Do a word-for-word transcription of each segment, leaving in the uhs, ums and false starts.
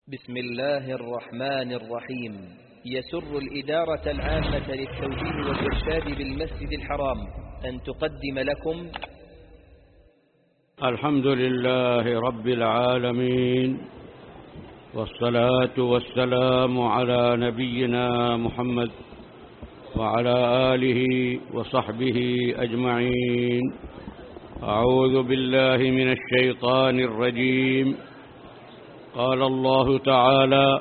بسم الله الرحمن الرحيم. يسر الإدارة العامة للتوجيه والإرشاد بالمسجد الحرام أن تقدم لكم الحمد لله رب العالمين، والصلاة والسلام على نبينا محمد وعلى آله وصحبه أجمعين. أعوذ بالله من الشيطان الرجيم. قال الله تعالى: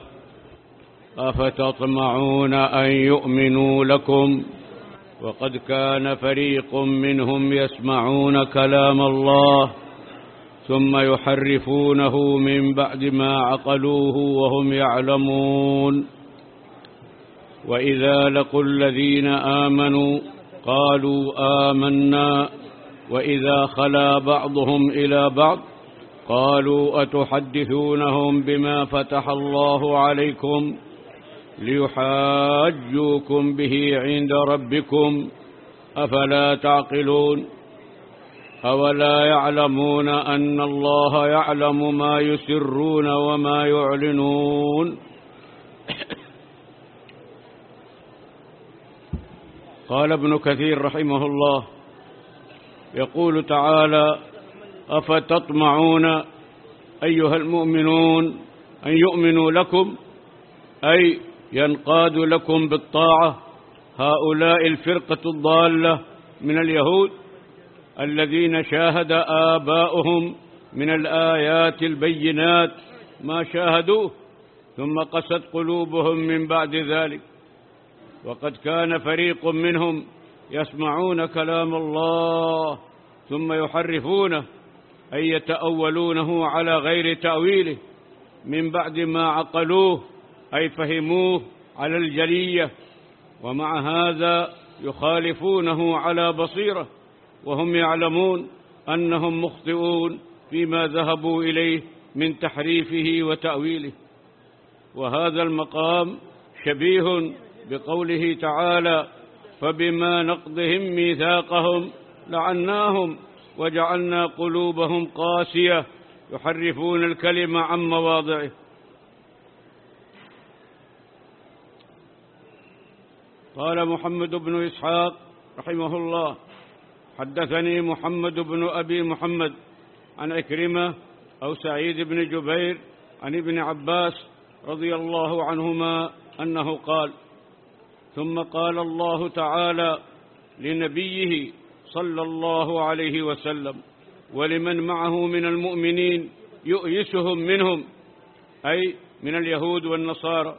أفتطمعون أن يؤمنوا لكم وقد كان فريق منهم يسمعون كلام الله ثم يحرفونه من بعد ما عقلوه وهم يعلمون. وإذا لقوا الذين آمنوا قالوا آمنا وإذا خلا بعضهم إلى بعض قالوا أتحدثونهم بما فتح الله عليكم ليحاجوكم به عند ربكم أفلا تعقلون؟ أولا يعلمون أن الله يعلم ما يسرون وما يعلنون؟ قال ابن كثير رحمه الله يقول تعالى: أفتطمعون أيها المؤمنون أن يؤمنوا لكم، أي ينقادوا لكم بالطاعة هؤلاء الفرقة الضالة من اليهود الذين شاهد آباؤهم من الآيات البينات ما شاهدوه ثم قست قلوبهم من بعد ذلك. وقد كان فريق منهم يسمعون كلام الله ثم يحرفونه، أي يتأولونه على غير تأويله من بعد ما عقلوه، أي فهموه على الجلية، ومع هذا يخالفونه على بصيرة وهم يعلمون أنهم مخطئون فيما ذهبوا إليه من تحريفه وتأويله. وهذا المقام شبيه بقوله تعالى: فبما نقضهم ميثاقهم لعناهم وجعلنا قلوبهم قاسية يحرفون الكلم عن مواضعه. قال محمد بن إسحاق رحمه الله: حدثني محمد بن أبي محمد عن عكرمة أو سعيد بن جبير عن ابن عباس رضي الله عنهما أنه قال: ثم قال الله تعالى لنبيه صلى الله عليه وسلم ولمن معه من المؤمنين يؤيسهم منهم، أي من اليهود والنصارى: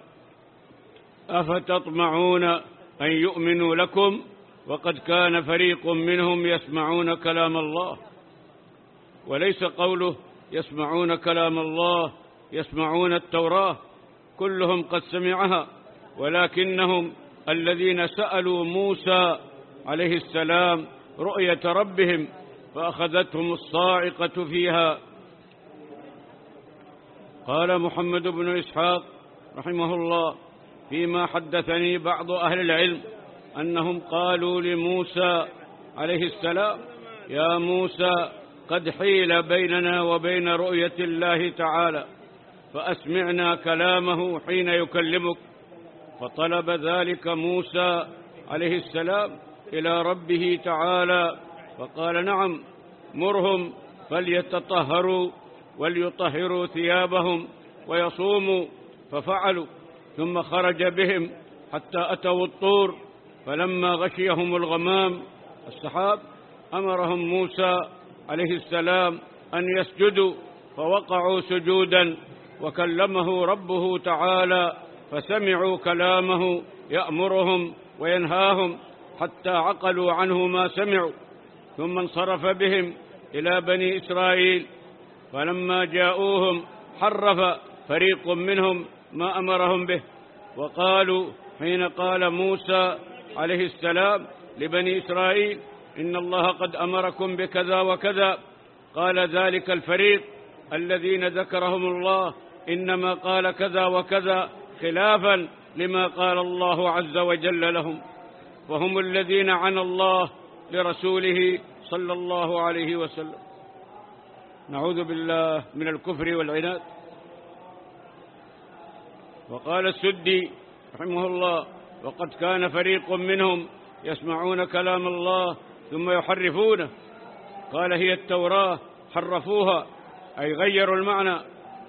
أفتطمعون أن يؤمنوا لكم وقد كان فريق منهم يسمعون كلام الله. وليس قوله يسمعون كلام الله يسمعون التوراة، كلهم قد سمعها، ولكنهم الذين سألوا موسى عليه السلام رؤية ربهم فأخذتهم الصاعقة فيها. قال محمد بن إسحاق رحمه الله: فيما حدثني بعض أهل العلم أنهم قالوا لموسى عليه السلام: يا موسى قد حيل بيننا وبين رؤية الله تعالى فأسمعنا كلامه حين يكلمك. فطلب ذلك موسى عليه السلام إلى ربه تعالى فقال: نعم، مرهم فليتطهروا وليطهروا ثيابهم ويصوموا. ففعلوا، ثم خرج بهم حتى أتوا الطور، فلما غشيهم الغمام السحاب أمرهم موسى عليه السلام أن يسجدوا، فوقعوا سجودا، وكلمه ربه تعالى فسمعوا كلامه يأمرهم وينهاهم حتى عقلوا عنه ما سمعوا. ثم انصرف بهم إلى بني إسرائيل، فلما جاءوهم حرف فريق منهم ما أمرهم به، وقالوا حين قال موسى عليه السلام لبني إسرائيل: إن الله قد أمركم بكذا وكذا، قال ذلك الفريق الذين ذكرهم الله إنما قال كذا وكذا خلافا لما قال الله عز وجل لهم، وهم الذين عنى الله لرسوله صلى الله عليه وسلم. نعوذ بالله من الكفر والعناد. وقال السدي رحمه الله: وقد كان فريق منهم يسمعون كلام الله ثم يحرفونه. قال: هي التوراة حرفوها، أي غيروا المعنى.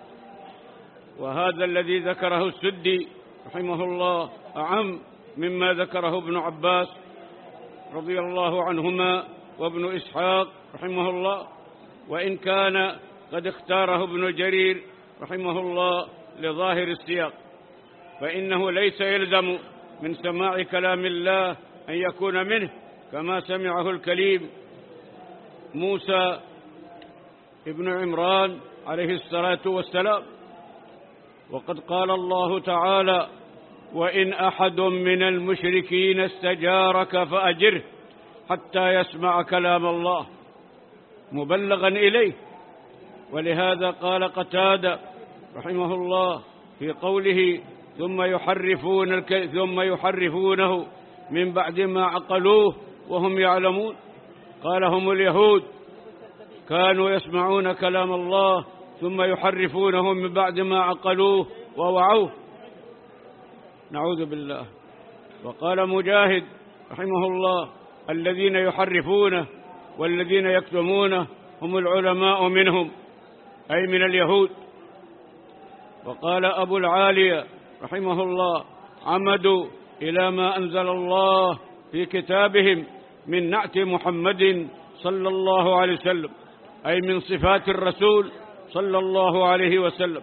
وهذا الذي ذكره السدي رحمه الله أعم مما ذكره ابن عباس رضي الله عنهما وابن إسحاق رحمه الله، وإن كان قد اختاره ابن جرير رحمه الله لظاهر السياق، فإنه ليس يلزم من سماع كلام الله أن يكون منه كما سمعه الكليم موسى ابن عمران عليه الصلاة والسلام. وقد قال الله تعالى: وإن أحد من المشركين استجارك فأجره حتى يسمع كلام الله، مبلغا إليه. ولهذا قال قتادة رحمه الله في قوله: ثم يحرفون الك... ثم يحرفونه من بعد ما عقلوه وهم يعلمون. قال: هم اليهود كانوا يسمعون كلام الله ثم يحرفونه من بعد ما عقلوه ووعوه، نعوذ بالله. وقال مجاهد رحمه الله: الذين يحرفونه والذين يكتمونه هم العلماء منهم، أي من اليهود. وقال أبو العالية رحمه الله: عمدوا إلى ما أنزل الله في كتابهم من نعت محمد صلى الله عليه وسلم، أي من صفات الرسول صلى الله عليه وسلم.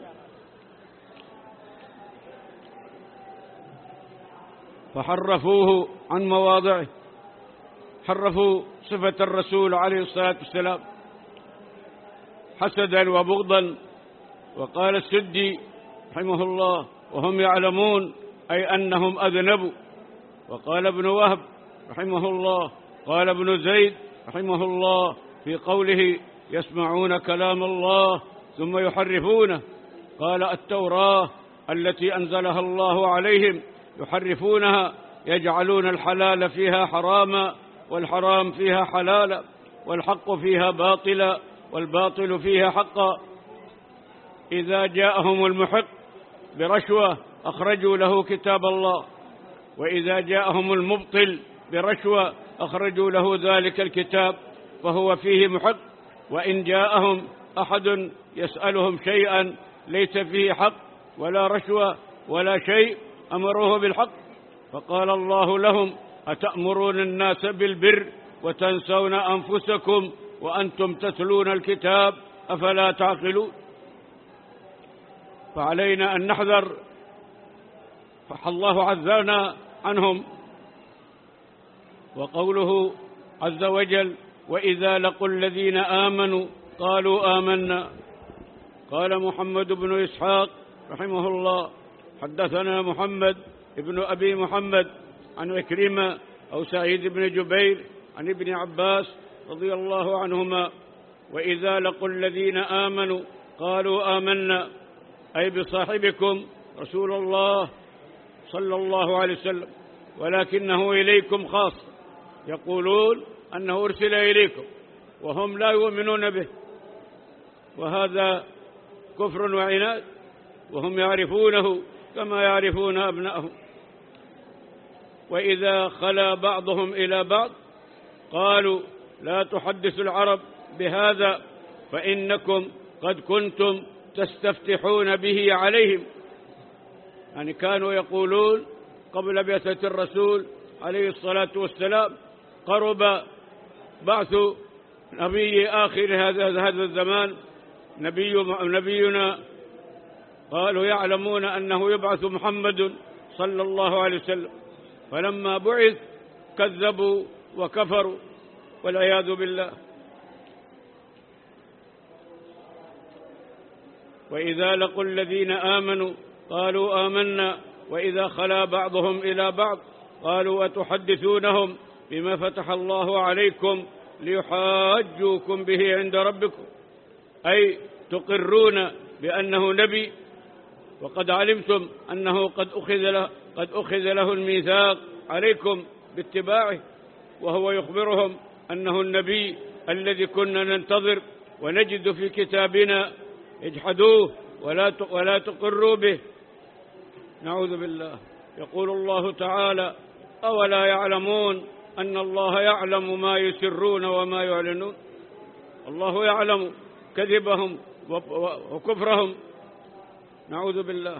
فحرفوه عن مواضعه، حرفوا صفة الرسول عليه الصلاة والسلام حسدا وبغضا. وقال السدي رحمه الله: وهم يعلمون، أي أنهم أذنبوا. وقال ابن وهب رحمه الله: قال ابن زيد رحمه الله في قوله: يسمعون كلام الله ثم يحرفونه، قال: التوراة التي أنزلها الله عليهم يحرفونها، يجعلون الحلال فيها حراما والحرام فيها حلالا، والحق فيها باطلا والباطل فيها حقا. إذا جاءهم المحق برشوة أخرجوا له كتاب الله، وإذا جاءهم المبطل برشوة أخرجوا له ذلك الكتاب فهو فيه محق. وإن جاءهم أحد يسألهم شيئا ليس فيه حق ولا رشوة ولا شيء أمروه بالحق، فقال الله لهم: أتأمرون الناس بالبر وتنسون أنفسكم وأنتم تتلون الكتاب أفلا تعقلون. فعلينا أن نحذر، فالله عذرنا عنهم. وقوله عز وجل: وإذا لقوا الذين آمنوا قالوا آمنا. قال محمد بن إسحاق رحمه الله: حدثنا محمد ابن أبي محمد عن عكرمة أو سعيد بن جبير عن ابن عباس رضي الله عنهما: وإذا لقوا الذين آمنوا قالوا آمنا، أي بصاحبكم رسول الله صلى الله عليه وسلم، ولكنه إليكم خاص، يقولون أنه أرسل إليكم وهم لا يؤمنون به، وهذا كفر وعناد، وهم يعرفونه كما يعرفون أبنائهم. وإذا خلا بعضهم إلى بعض قالوا: لا تحدثوا العرب بهذا فإنكم قد كنتم تستفتحون به عليهم. يعني كانوا يقولون قبل بعثة الرسول عليه الصلاة والسلام: قرب بعث نبي آخر هذا هذا الزمان، نبي نبينا. قالوا يعلمون أنه يبعث محمد صلى الله عليه وسلم، فلما بعث كذبوا وكفروا والعياذ بالله. وإذا لقوا الذين آمنوا قالوا آمنا، وإذا خلا بعضهم إلى بعض قالوا: أتحدثونهم بما فتح الله عليكم ليحاجوكم به عند ربكم، أي تقرون بأنه نبي، وقد علمتم أنه قد أخذ له, قد أخذ له الميثاق عليكم باتباعه، وهو يخبرهم أنه النبي الذي كنا ننتظر ونجد في كتابنا، اجحدوه ولا ولا تقروا به. نعوذ بالله. يقول الله تعالى: أولا يعلمون أن الله يعلم ما يسرون وما يعلنون. الله يعلم كذبهم وكفرهم، نعوذ بالله.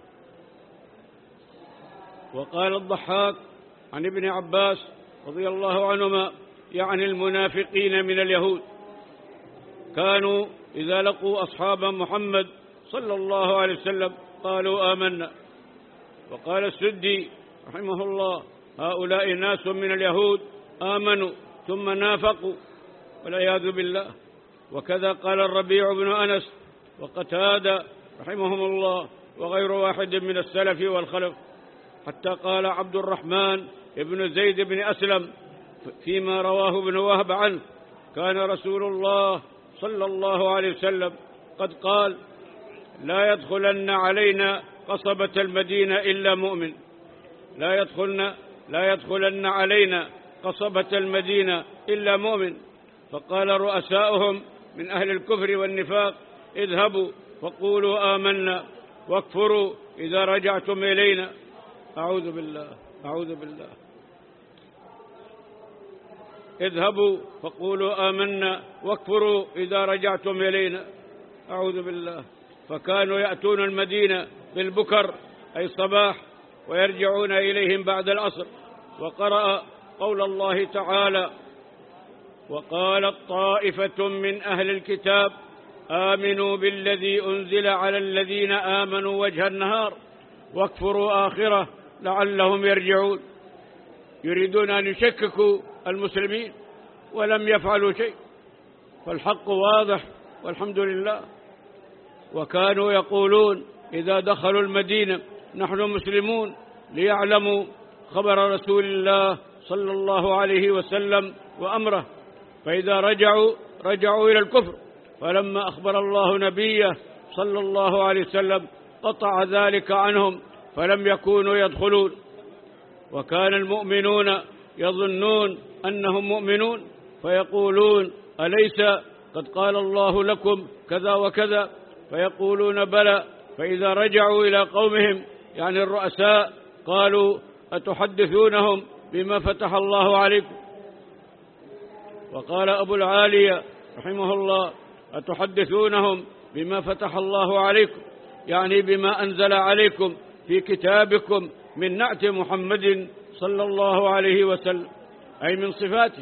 وقال الضحاك عن ابن عباس رضي الله عنهما يعني المنافقين من اليهود كانوا إذا لقوا أصحاب محمد صلى الله عليه وسلم قالوا آمنا. وقال السدي رحمه الله: هؤلاء ناس من اليهود آمنوا ثم نافقوا والعياذ بالله. وكذا قال الربيع بن أنس وقتادة رحمهم الله وغير واحد من السلف والخلف. حتى قال عبد الرحمن بن زيد بن أسلم فيما رواه ابن وهب عنه: كان رسول الله صلى الله عليه وسلم قد قال: لا يدخلن علينا قصبة المدينة إلا مؤمن. لا يدخلن لا يدخلن علينا قصبة المدينة إلا مؤمن. فقال رؤساؤهم من أهل الكفر والنفاق: اذهبوا فقولوا آمنا واكفروا إذا رجعتم إلينا. أعوذ بالله أعوذ بالله. اذهبوا فقولوا آمنا واكفروا إذا رجعتم إلينا. أعوذ بالله. فكانوا يأتون المدينة بالبكر أي الصباح ويرجعون إليهم بعد العصر. وقرأ قول الله تعالى: وقالت طائفة من أهل الكتاب آمنوا بالذي أنزل على الذين آمنوا وجه النهار واكفروا آخره لعلهم يرجعون. يريدون أن يشككوا المسلمين ولم يفعلوا شيء، فالحق واضح والحمد لله. وكانوا يقولون إذا دخلوا المدينة: نحن مسلمون، ليعلموا خبر رسول الله صلى الله عليه وسلم وأمره. فإذا رجعوا رجعوا إلى الكفر. فلما أخبر الله نبيه صلى الله عليه وسلم قطع ذلك عنهم فلم يكونوا يدخلون. وكان المؤمنون يظنون أنهم مؤمنون فيقولون: أليس قد قال الله لكم كذا وكذا؟ فيقولون: بلى. فإذا رجعوا إلى قومهم يعني الرؤساء قالوا: أتحدثونهم بما فتح الله عليكم؟ وقال أبو العالية رحمه الله: أتحدثونهم بما فتح الله عليكم، يعني بما أنزل عليكم في كتابكم من نعت محمد صلى الله عليه وسلم، أي من صفاته.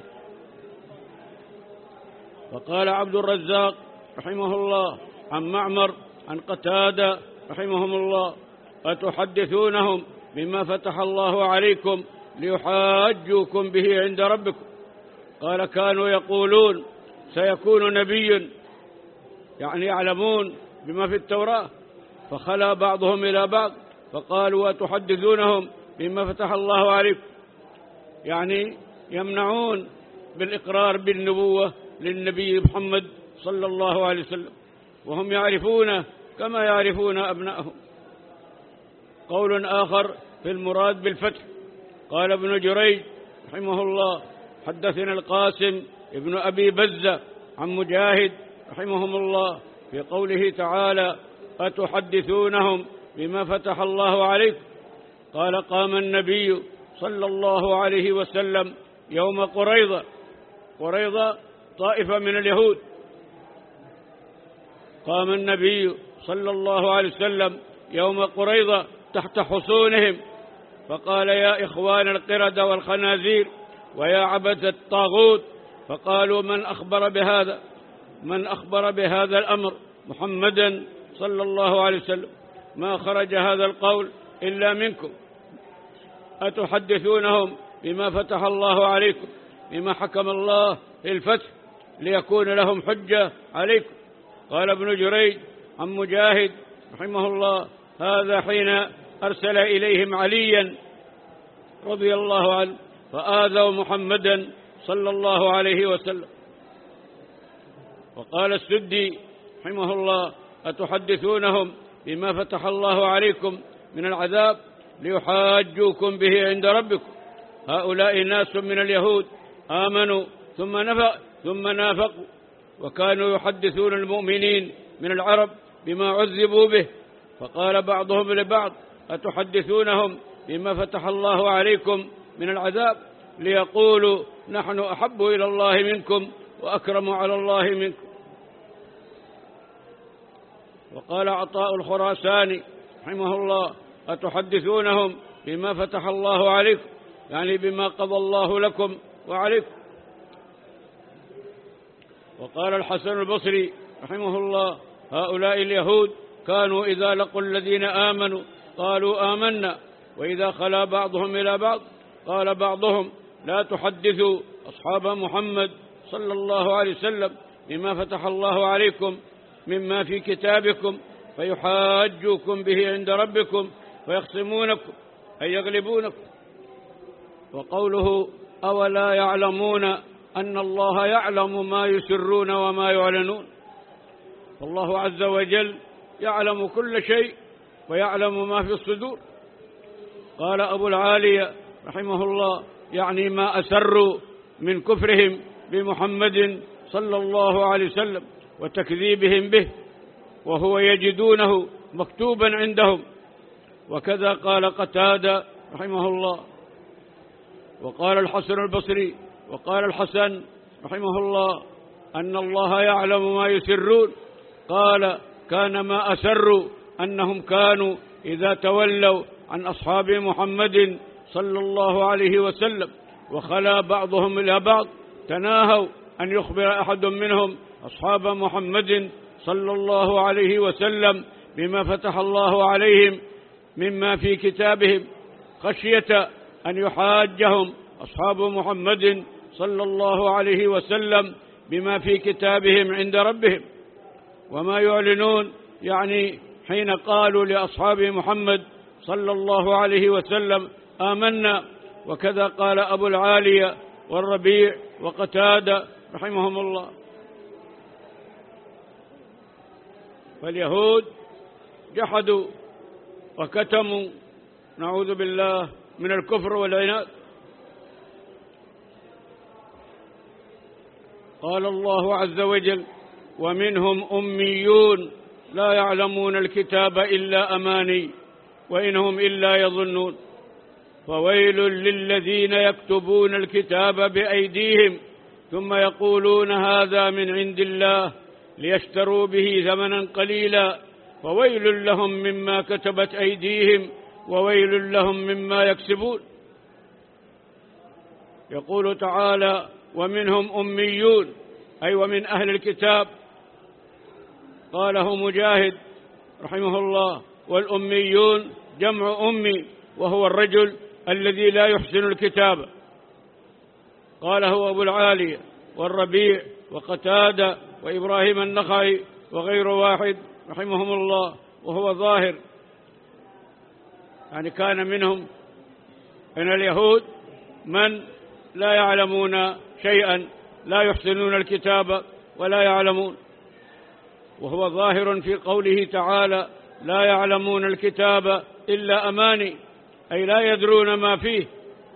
وقال عبد الرزاق رحمه الله عن معمر عن قتادة رحمهم الله: أتحدثونهم بما فتح الله عليكم ليحاجوكم به عند ربكم؟ قال: كانوا يقولون سيكون نبي، يعني يعلمون بما في التوراة. فخلا بعضهم إلى بعض فقالوا: أتحدثونهم بما فتح الله عليكم، يعني يمنعون بالإقرار بالنبوة للنبي محمد صلى الله عليه وسلم، وهم يعرفونه كما يعرفون أبنائهم. قول آخر في المراد بالفتح: قال ابن جريج رحمه الله: حدثنا القاسم ابن أبي بزة عن مجاهد رحمهم الله في قوله تعالى: أتحدثونهم بما فتح الله عليكم. قال: قام النبي صلى الله عليه وسلم يوم قريظة. قريظة طائفة من اليهود. قام النبي صلى الله عليه وسلم يوم قريظة تحت حصونهم فقال: يا إخوان القردة والخنازير ويا عبد الطاغوت. فقالوا: من أخبر بهذا من أخبر بهذا الأمر محمدا صلى الله عليه وسلم؟ ما خرج هذا القول إلا منكم. أتحدثونهم بما فتح الله عليكم، بما حكم الله في الفتح ليكون لهم حجة عليكم. قال ابن جريج عن مجاهد رحمه الله: هذا حين أرسل إليهم عليا رضي الله عنه فآذوا محمدا صلى الله عليه وسلم. وقال السدي رحمه الله: أتحدثونهم بما فتح الله عليكم من العذاب ليحاجوكم به عند ربكم. هؤلاء ناس من اليهود آمنوا ثم نفق ثم نافقوا، وكانوا يحدثون المؤمنين من العرب بما عذبوا به. فقال بعضهم لبعض: أتحدثونهم بما فتح الله عليكم من العذاب ليقولوا نحن أحب إلى الله منكم وأكرم على الله منكم. وقال عطاء الخراساني رحمه الله أتحدثونهم بما فتح الله عليكم، يعني بما قضى الله لكم وعليكم. وقال الحسن البصري رحمه الله هؤلاء اليهود كانوا إذا لقوا الذين آمنوا قالوا آمنا، وإذا خلا بعضهم إلى بعض قال بعضهم لا تحدثوا أصحاب محمد صلى الله عليه وسلم بما فتح الله عليكم مما في كتابكم فيحاجوكم به عند ربكم ويخصمونكم أي يغلبونكم. وقوله أولا يعلمون أن الله يعلم ما يسرون وما يعلنون، فالله عز وجل يعلم كل شيء ويعلم ما في الصدور. قال أبو العالية رحمه الله يعني ما أسروا من كفرهم بمحمد صلى الله عليه وسلم وتكذيبهم به، وهو يجدونه مكتوبا عندهم. وكذا قال قتادة رحمه الله. وقال الحسن البصري وقال الحسن رحمه الله أن الله يعلم ما يسرون، قال كان ما أسروا أنهم كانوا إذا تولوا عن أصحاب محمد صلى الله عليه وسلم وخلا بعضهم إلى بعض تناهوا أن يخبر أحد منهم أصحاب محمد صلى الله عليه وسلم بما فتح الله عليهم مما في كتابهم، خشية أن يحاجهم أصحاب محمد صلى الله عليه وسلم بما في كتابهم عند ربهم. وما يعلنون يعني حين قالوا لأصحاب محمد صلى الله عليه وسلم آمنا. وكذا قال أبو العالية والربيع وقتادة رحمهم الله. فاليهود جحدوا وكتموا نعوذ بالله من الكفر والعناد. قال الله عز وجل ومنهم أميون لا يعلمون الكتاب إلا أماني وإنهم إلا يظنون فويل للذين يكتبون الكتاب بأيديهم ثم يقولون هذا من عند الله ليشتروا به ثمنا قليلا وويل لهم مما كتبت أيديهم وويل لهم مما يكسبون. يقول تعالى ومنهم أميون أي ومن أهل الكتاب. قاله مجاهد رحمه الله والأميون جمع أمي وهو الرجل الذي لا يحسن الكتاب. قاله أبو العالية والربيع وقتادة وإبراهيم النخعي وغير واحد رحمهم الله، وهو ظاهر يعني كان منهم من اليهود من لا يعلمون شيئا، لا يحسنون الكتاب ولا يعلمون، وهو ظاهر في قوله تعالى لا يعلمون الكتاب إلا أماني أي لا يدرون ما فيه.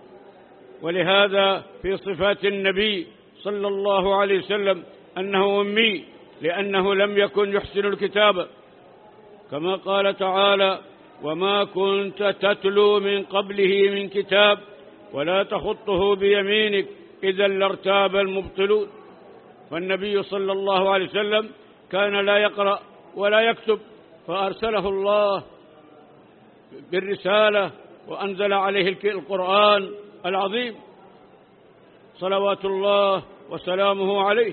ولهذا في صفات النبي صلى الله عليه وسلم أنه أمي لأنه لم يكن يحسن الكتاب، كما قال تعالى وما كنت تتلو من قبله من كتاب ولا تخطه بيمينك إذا لارتاب المبطلون. والنبي صلى الله عليه وسلم كان لا يقرأ ولا يكتب، فأرسله الله بالرسالة وأنزل عليه القرآن العظيم صلوات الله وسلامه عليه.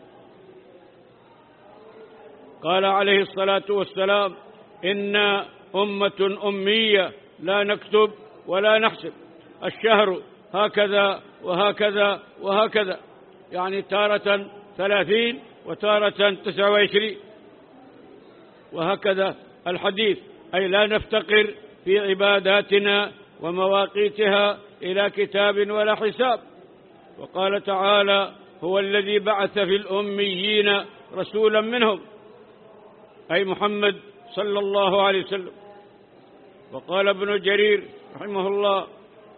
قال عليه الصلاة والسلام إنا أمة أمية لا نكتب ولا نحسب، الشهر هكذا وهكذا وهكذا، يعني تارة ثلاثين وتارة تسعة وعشرين، وهكذا الحديث أي لا نفتقر في عباداتنا ومواقيتها إلى كتاب ولا حساب. وقال تعالى هو الذي بعث في الأميين رسولا منهم أي محمد صلى الله عليه وسلم. وقال ابن جرير رحمه الله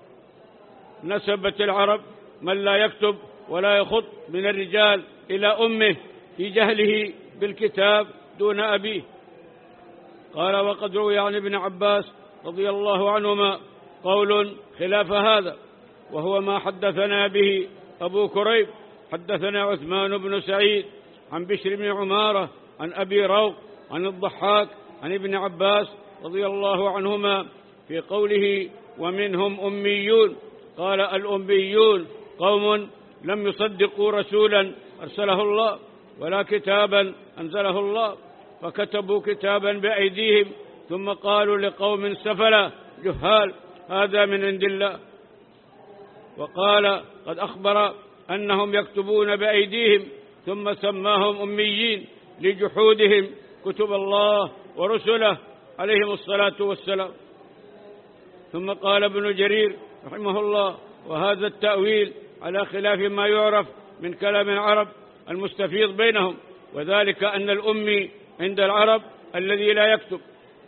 نسبت العرب من لا يكتب ولا يخط من الرجال إلى أمه في جهله بالكتاب دون أبيه. قال وقد روي عن ابن عباس رضي الله عنهما قول خلاف هذا، وهو ما حدثنا به أبو كريب. حدثنا عثمان بن سعيد عن بشر بن عمارة عن أبي روق عن الضحاك عن ابن عباس رضي الله عنهما في قوله ومنهم أميون، قال الأميون قوم لم يصدقوا رسولا أرسله الله ولا كتابا أنزله الله، فكتبوا كتابا بأيديهم ثم قالوا لقوم سفلا جهال هذا من عند الله. وقال قد أخبر أنهم يكتبون بأيديهم ثم سماهم أميين لجحودهم كتب الله ورسله عليهم الصلاة والسلام. ثم قال ابن جرير رحمه الله وهذا التأويل على خلاف ما يعرف من كلام العرب المستفيض بينهم، وذلك أن الأمي عند العرب الذي لا يكتب.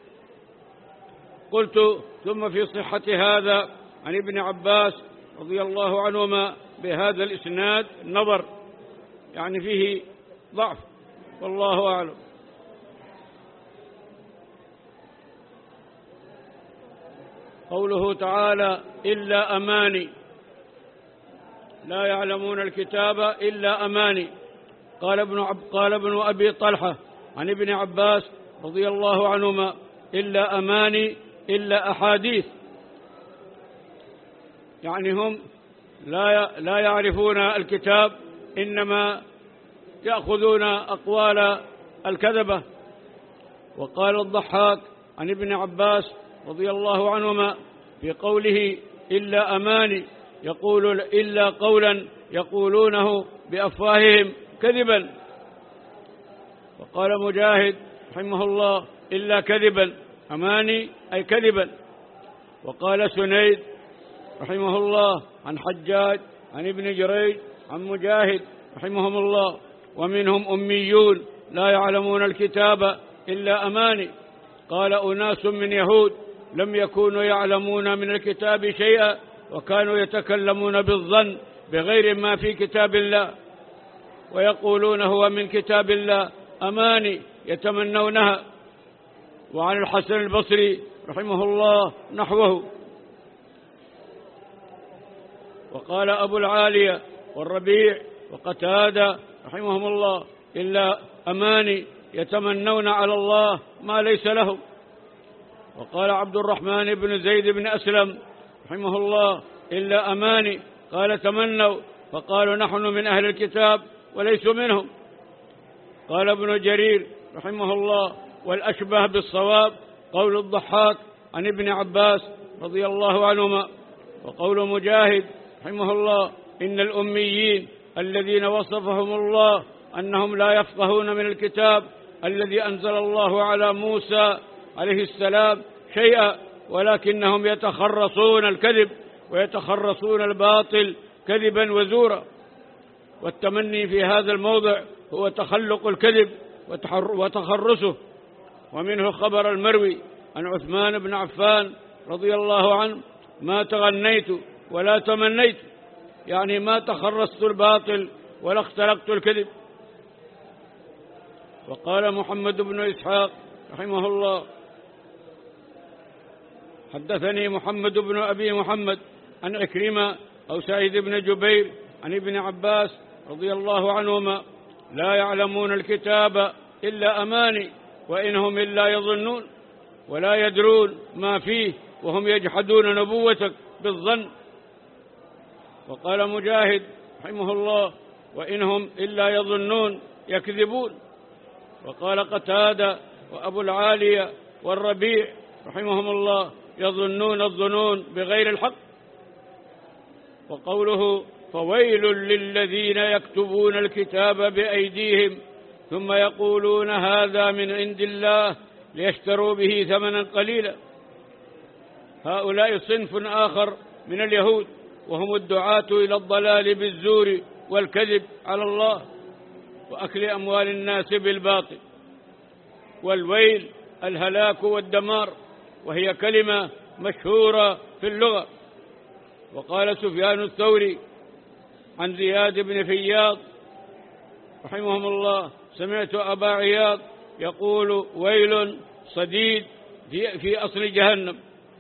قلت ثم في صحة هذا عن ابن عباس رضي الله عنهما بهذا الإسناد نظر، يعني فيه ضعف والله أعلم. قوله تعالى إلا أماني، لا يعلمون الكتاب إلا أماني. قال ابن, عب قال ابن أبي طلحة عن ابن عباس رضي الله عنهما إلا أماني إلا أحاديث، يعني هم لا لا يعرفون الكتاب، إنما يأخذون أقوال الكذبة. وقال الضحاك عن ابن عباس رضي الله عنهما في قوله إلا أماني يقول إلا قولا يقولونه بأفواههم كذبا. وقال مجاهد رحمه الله إلا كذبا، أماني أي كذبا. وقال سنيد رحمه الله عن حجاج عن ابن جريج عن مجاهد رحمهم الله ومنهم أميون لا يعلمون الكتاب إلا أماني. قال أناس من يهود لم يكونوا يعلمون من الكتاب شيئا وكانوا يتكلمون بالظن بغير ما في كتاب الله، ويقولون هو من كتاب الله أماني يتمنونها. وعن الحسن البصري رحمه الله نحوه. وقال أبو العالية والربيع وقتادة رحمهم الله إلا أماني يتمنون على الله ما ليس لهم. وقال عبد الرحمن بن زيد بن أسلم رحمه الله إلا أماني، قال تمنوا فقالوا نحن من أهل الكتاب وليسوا منهم. قال ابن جرير رحمه الله والأشبه بالصواب قول الضحاك عن ابن عباس رضي الله عنهما. وقول مجاهد رحمه الله إن الأميين الذين وصفهم الله أنهم لا يفقهون من الكتاب الذي أنزل الله على موسى عليه السلام شيئا، ولكنهم يتخرصون الكذب ويتخرصون الباطل كذبا وزورا. والتمني في هذا الموضع هو تخلق الكذب وتخرصه. ومنه خبر المروي عن عثمان بن عفان رضي الله عنه ما تغنيت ولا تمنيت، يعني ما تخرصت الباطل ولا اختلقت الكذب. وقال محمد بن إسحاق رحمه الله حدثني محمد بن أبي محمد عن عكرمة أو سعيد بن جبير عن ابن عباس رضي الله عنهما لا يعلمون الكتاب إلا أماني وإنهم إلا يظنون ولا يدرون ما فيه وهم يجحدون نبوتك بالظن. وقال مجاهد رحمه الله وإنهم إلا يظنون يكذبون. وقال قتادة وأبو العالية والربيع رحمهم الله يظنون الظنون بغير الحق. وقوله فويل للذين يكتبون الكتاب بأيديهم ثم يقولون هذا من عند الله ليشتروا به ثمنا قليلا. هؤلاء صنف آخر من اليهود وهم الدعاة إلى الضلال بالزور والكذب على الله وأكل أموال الناس بالباطل. والويل الهلاك والدمار، وهي كلمة مشهورة في اللغة. وقال سفيان الثوري عن زياد بن فياض رحمهم الله سمعت أبا عياض يقول ويل صديد في أصل جهنم،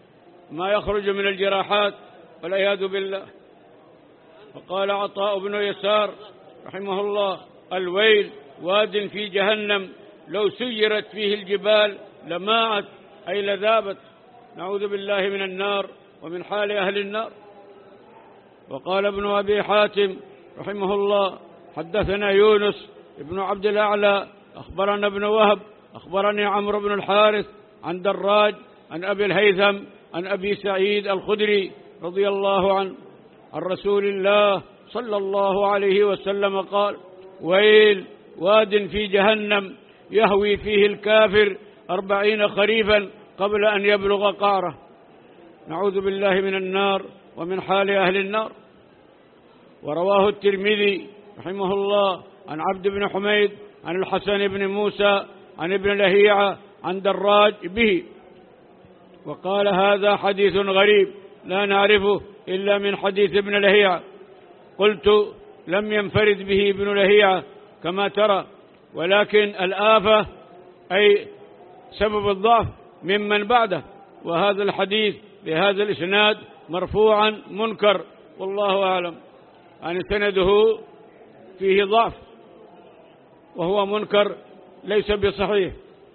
ما يخرج من الجراحات والعياذ بالله. وقال عطاء بن يسار رحمه الله: الويل واد في جهنم لو سيرت فيه الجبال لماعت أي لذابت. نعوذ بالله من النار ومن حال أهل النار. وقال ابن أبي حاتم رحمه الله: حدثنا يونس ابن عبد الأعلى أخبرنا ابن وهب أخبرني عمرو بن الحارث عن دراج عن أبي الهيثم عن أبي سعيد الخدري رضي الله عنه عن رسول الله صلى الله عليه وسلم قال: ويل واد في جهنم يهوي فيه الكافر أربعين خريفا قبل أن يبلغ قعره. نعوذ بالله من النار ومن حال أهل النار. ورواه الترمذي رحمه الله عن عبد بن حميد عن الحسن بن موسى عن ابن لهيعة عن دراج به، وقال: هذا حديث غريب لا نعرفه إلا من حديث ابن لهيعة. قلت: لم ينفرد به ابن لهيعة كما ترى، ولكن الآفة أي سبب الضعف ممن بعده، وهذا الحديث بهذا الإسناد مرفوعا منكر والله أعلم، يعني سنده فيه ضعف وهو منكر ليس بصحيح.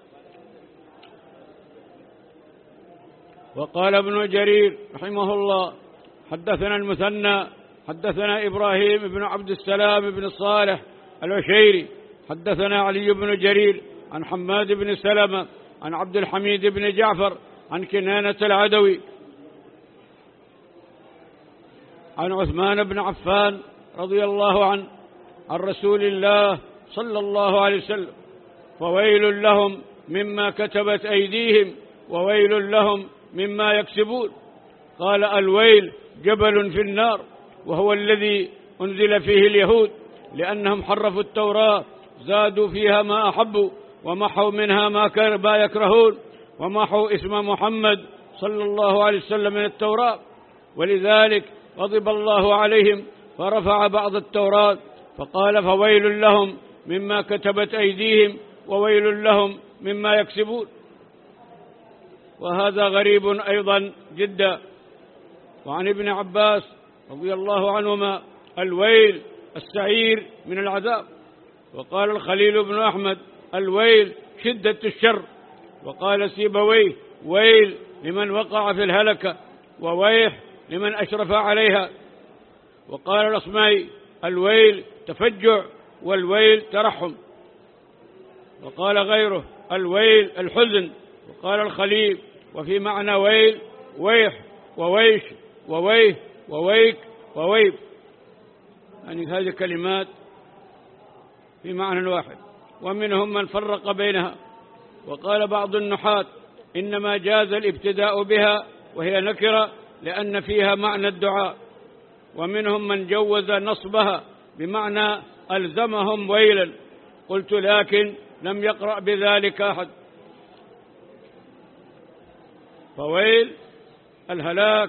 وقال ابن جرير رحمه الله: حدثنا المثنى حدثنا إبراهيم بن عبد السلام بن صالح العشيري حدثنا علي بن جرير عن حماد بن سلمة عن عبد الحميد بن جعفر عن كنانة العدوي عن عثمان بن عفان رضي الله عنه عن رسول الله صلى الله عليه وسلم: فويل لهم مما كتبت أيديهم وويل لهم مما يكسبون. قال: الويل جبل في النار، وهو الذي أنزل فيه اليهود، لأنهم حرفوا التوراة زادوا فيها ما أحبوا ومحوا منها ما يكرهون، ومحوا اسم محمد صلى الله عليه وسلم من التوراة، ولذلك غضب الله عليهم فرفع بعض التوراة فقال: فويل لهم مما كتبت أيديهم وويل لهم مما يكسبون. وهذا غريب أيضا جدا. وعن ابن عباس رضي الله عنهما: الويل السعير من العذاب. وقال الخليل بن أحمد: الويل شدة الشر. وقال سيبويه: ويل لمن وقع في الهلكة، وويح لمن أشرف عليها. وقال الأصمعي: الويل تفجع، والويل ترحم. وقال غيره: الويل الحزن. وقال الخليل: وفي معنى ويل ويح وويش وويه وويك وويب، يعني هذه كلمات في معنى واحد، ومنهم من فرق بينها. وقال بعض النحاة: إنما جاز الابتداء بها وهي نكرة لأن فيها معنى الدعاء. ومنهم من جوز نصبها بمعنى ألزمهم ويلا. قلت: لكن لم يقرأ بذلك أحد. فويل الهلاك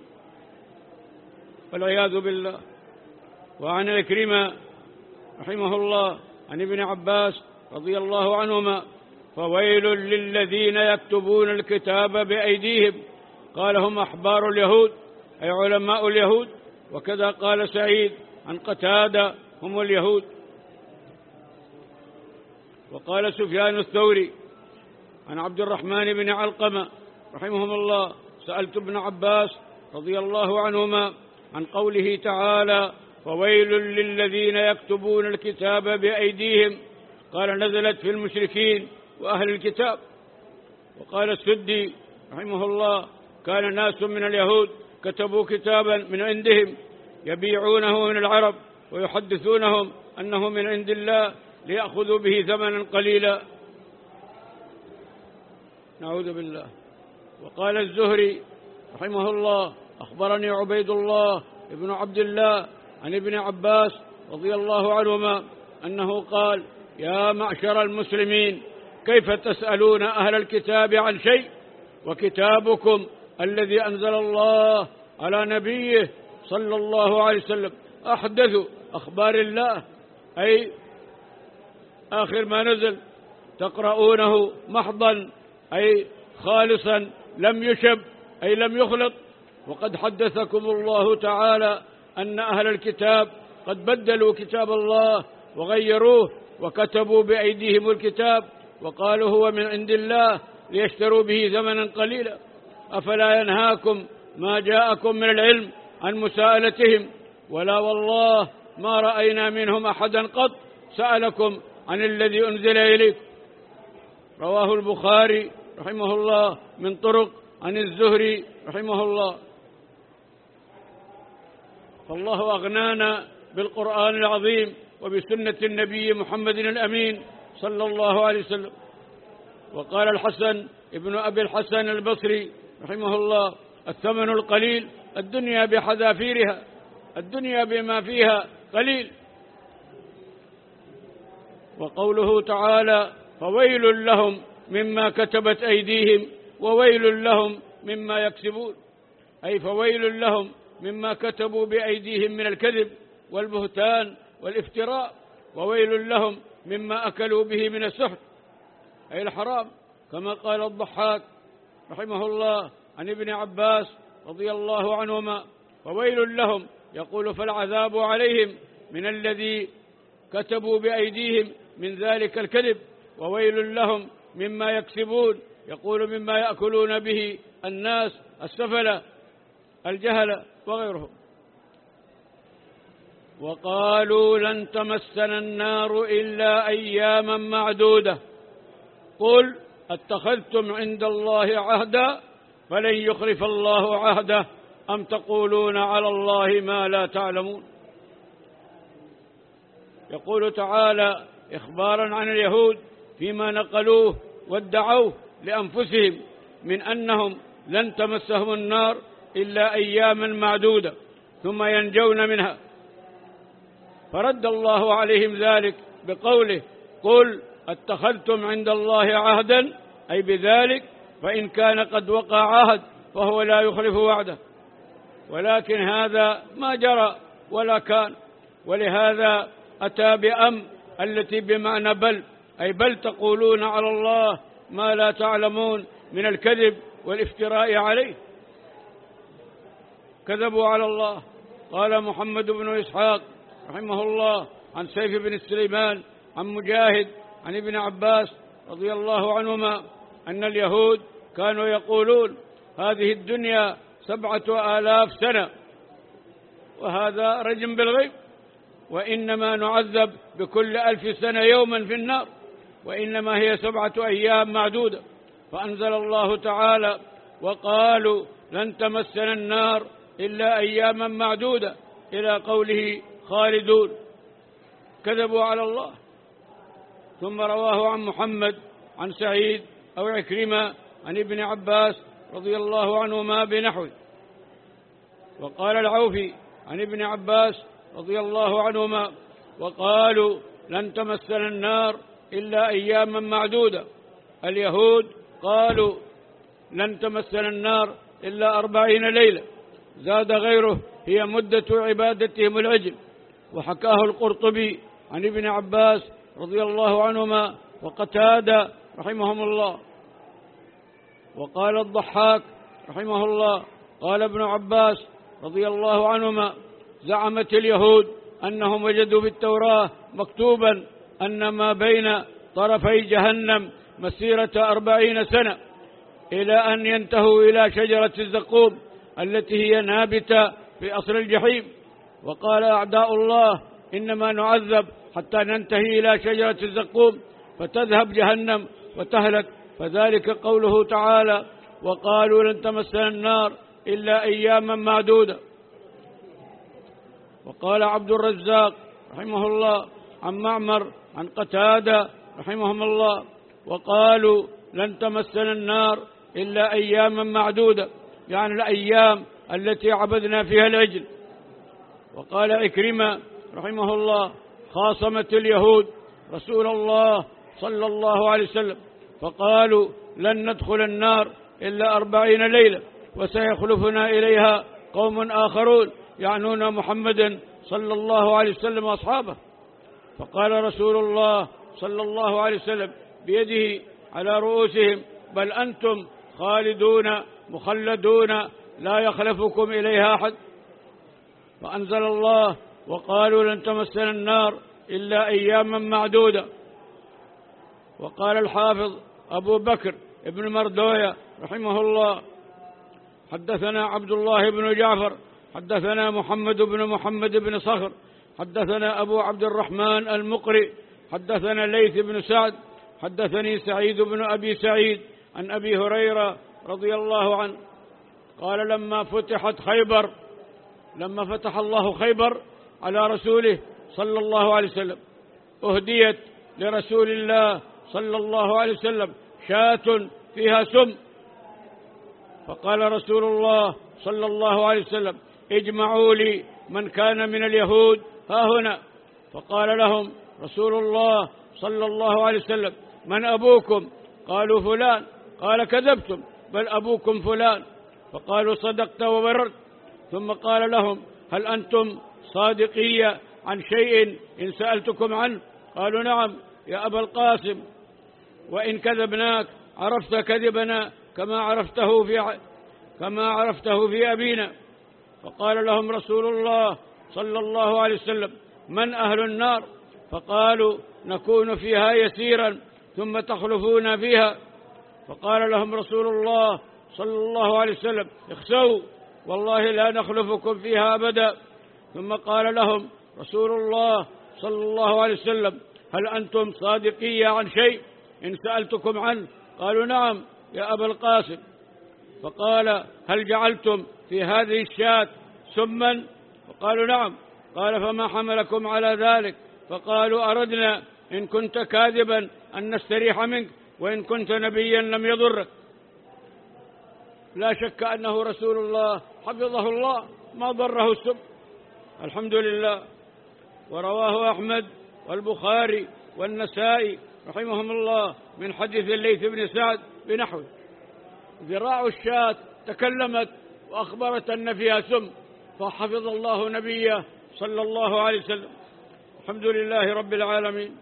والعياذ بالله. وعن عكرمة رحمه الله عن ابن عباس رضي الله عنهما: فويل للذين يكتبون الكتاب بأيديهم. قال: هم أحبار اليهود أي علماء اليهود. وكذا قال سعيد عن قتادة: هم اليهود. وقال سفيان الثوري عن عبد الرحمن بن علقمة رحمهم الله: سألت ابن عباس رضي الله عنهما عن قوله تعالى: فويل للذين يكتبون الكتاب بأيديهم. قال: نزلت في المشركين وأهل الكتاب. وقال السدي رحمه الله: كان ناس من اليهود كتبوا كتابا من عندهم يبيعونه من العرب ويحدثونهم أنه من عند الله ليأخذوا به ثمنا قليلا. نعوذ بالله. وقال الزهري رحمه الله: أخبرني عبيد الله ابن عبد الله عن ابن عباس رضي الله عنهما أنه قال: يا معشر المسلمين، كيف تسألون أهل الكتاب عن شيء وكتابكم الذي أنزل الله على نبيه صلى الله عليه وسلم أحدث أخبار الله، أي آخر ما نزل، تقرؤونه محضا أي خالصا لم يشب أي لم يخلط. وقد حدثكم الله تعالى أن أهل الكتاب قد بدلوا كتاب الله وغيروه وكتبوا بأيديهم الكتاب وقالوا هو من عند الله ليشتروا به ثمنا قليلا. أفلا ينهاكم ما جاءكم من العلم عن مساءلتهم؟ ولا والله ما رأينا منهم أحدا قط سألكم عن الذي أنزل إليكم. رواه البخاري رحمه الله من طرق عن الزهري رحمه الله. فالله أغنانا بالقرآن العظيم وبسنة النبي محمد الأمين صلى الله عليه وسلم. وقال الحسن ابن أبي الحسن البصري رحمه الله: الثمن القليل الدنيا بحذافيرها، الدنيا بما فيها قليل. وقوله تعالى: فويل لهم مما كتبت أيديهم وويل لهم مما يكسبون، أي فويل لهم مما كتبوا بأيديهم من الكذب والبهتان والافتراء، وويل لهم مما أكلوا به من السحت أي الحرام، كما قال الضحاك رحمه الله عن ابن عباس رضي الله عنهما: وويل لهم، يقول فالعذاب عليهم من الذي كتبوا بأيديهم من ذلك الكذب، وويل لهم مما يكسبون، يقول مما يأكلون به الناس السفلة الجهل وغيرهم. وقالوا لن تمسنا النار إلا أياما معدودة، قل اتخذتم عند الله عهدا فلن يخلف الله عهده أم تقولون على الله ما لا تعلمون. يقول تعالى إخبارا عن اليهود فيما نقلوه وادعوه لأنفسهم من أنهم لن تمسهم النار إلا أياما معدودة ثم ينجون منها، فرد الله عليهم ذلك بقوله: قل اتخذتم عند الله عهدا، أي بذلك فإن كان قد وقع عهد فهو لا يخلف وعده، ولكن هذا ما جرى ولا كان، ولهذا أتى بأم التي بمعنى بل، أي بل تقولون على الله ما لا تعلمون من الكذب والافتراء عليه. كذبوا على الله. قال محمد بن إسحاق رحمه الله عن سيف بن سليمان عن مجاهد عن ابن عباس رضي الله عنهما أن اليهود كانوا يقولون: هذه الدنيا سبعة آلاف سنة، وهذا رجم بالغيب، وإنما نعذب بكل ألف سنة يوما في النار، وإنما هي سبعة أيام معدودة. فأنزل الله تعالى: وقالوا لن تمسنا النار إلا أياما معدودة، إلى قوله خالدون. كذبوا على الله. ثم رواه عن محمد عن سعيد أو عكرمة عن ابن عباس رضي الله عنهما بنحوه. وقال العوفي عن ابن عباس رضي الله عنهما: وقالوا لن تمسنا النار إلا أياما معدودة. اليهود قالوا لن تمسنا النار إلا أربعين ليلة، زاد غيره هي مدة عبادتهم العجل. وحكاه القرطبي عن ابن عباس رضي الله عنهما وقتادة رحمهم الله. وقال الضحاك رحمه الله: قال ابن عباس رضي الله عنهما: زعمت اليهود أنهم وجدوا في التوراة مكتوبا أن ما بين طرفي جهنم مسيرة أربعين سنة إلى أن ينتهوا إلى شجرة الزقوم التي هي نابتة في أصل الجحيم. وقال أعداء الله: إنما نعذب حتى ننتهي إلى شجرة الزقوم فتذهب جهنم وتهلك، فذلك قوله تعالى: وقالوا لن تمسنا النار إلا أياما معدودة. وقال عبد الرزاق رحمه الله عن معمر عن قتادة رحمهم الله: وقالوا لن تمسنا النار إلا أياما معدودة، يعني الأيام التي عبدنا فيها العجل. وقال عكرمة رحمه الله: خاصمت اليهود رسول الله صلى الله عليه وسلم فقالوا لن ندخل النار إلا أربعين ليلة وسيخلفنا إليها قوم آخرون، يعنون محمدا صلى الله عليه وسلم وأصحابه. فقال رسول الله صلى الله عليه وسلم بيده على رؤوسهم: بل أنتم خالدون مخلدون لا يخلفكم إليها أحد. فأنزل الله: وقالوا لن تمسنا النار إلا أياما معدودة. وقال الحافظ أبو بكر ابن مردوية رحمه الله: حدثنا عبد الله بن جعفر حدثنا محمد بن محمد بن صخر حدثنا أبو عبد الرحمن المقري حدثنا ليث بن سعد حدثني سعيد بن أبي سعيد عن أبي هريرة رضي الله عنه قال: لما فتحت خيبر لما فتح الله خيبر على رسوله صلى الله عليه وسلم أهديت لرسول الله صلى الله عليه وسلم شاة فيها سم، فقال رسول الله صلى الله عليه وسلم: اجمعوا لي من كان من اليهود ها هنا. فقال لهم رسول الله صلى الله عليه وسلم: من أبوكم؟ قالوا: فلان. قال: كذبتم، بل أبوكم فلان. فقالوا: صدقت وبررت. ثم قال لهم: هل أنتم صادقية عن شيء إن سألتكم عنه؟ قالوا: نعم يا أبا القاسم، وإن كذبناك عرفت كذبنا كما عرفته في كما عرفته في أبينا. فقال لهم رسول الله صلى الله عليه وسلم: من أهل النار؟ فقالوا: نكون فيها يسيرا ثم تخلفون فيها. فقال لهم رسول الله صلى الله عليه وسلم: اخسوا، والله لا نخلفكم فيها أبدا. ثم قال لهم رسول الله صلى الله عليه وسلم: هل أنتم صادقية عن شيء إن سألتكم عنه؟ قالوا: نعم يا أبا القاسم. فقال: هل جعلتم في هذه الشاة سما؟ فقالوا: نعم. قال: فما حملكم على ذلك؟ فقالوا: أردنا إن كنت كاذبا أن نستريح منك، وإن كنت نبيا لم يضرك. لا شك أنه رسول الله حفظه الله ما ضره السم، الحمد لله. ورواه أحمد والبخاري والنسائي رحمهم الله من حديث الليث بن سعد بنحوه. ذراع الشاة تكلمت وأخبرت أن فيها سم، فحفظ الله نبيه صلى الله عليه وسلم. الحمد لله رب العالمين.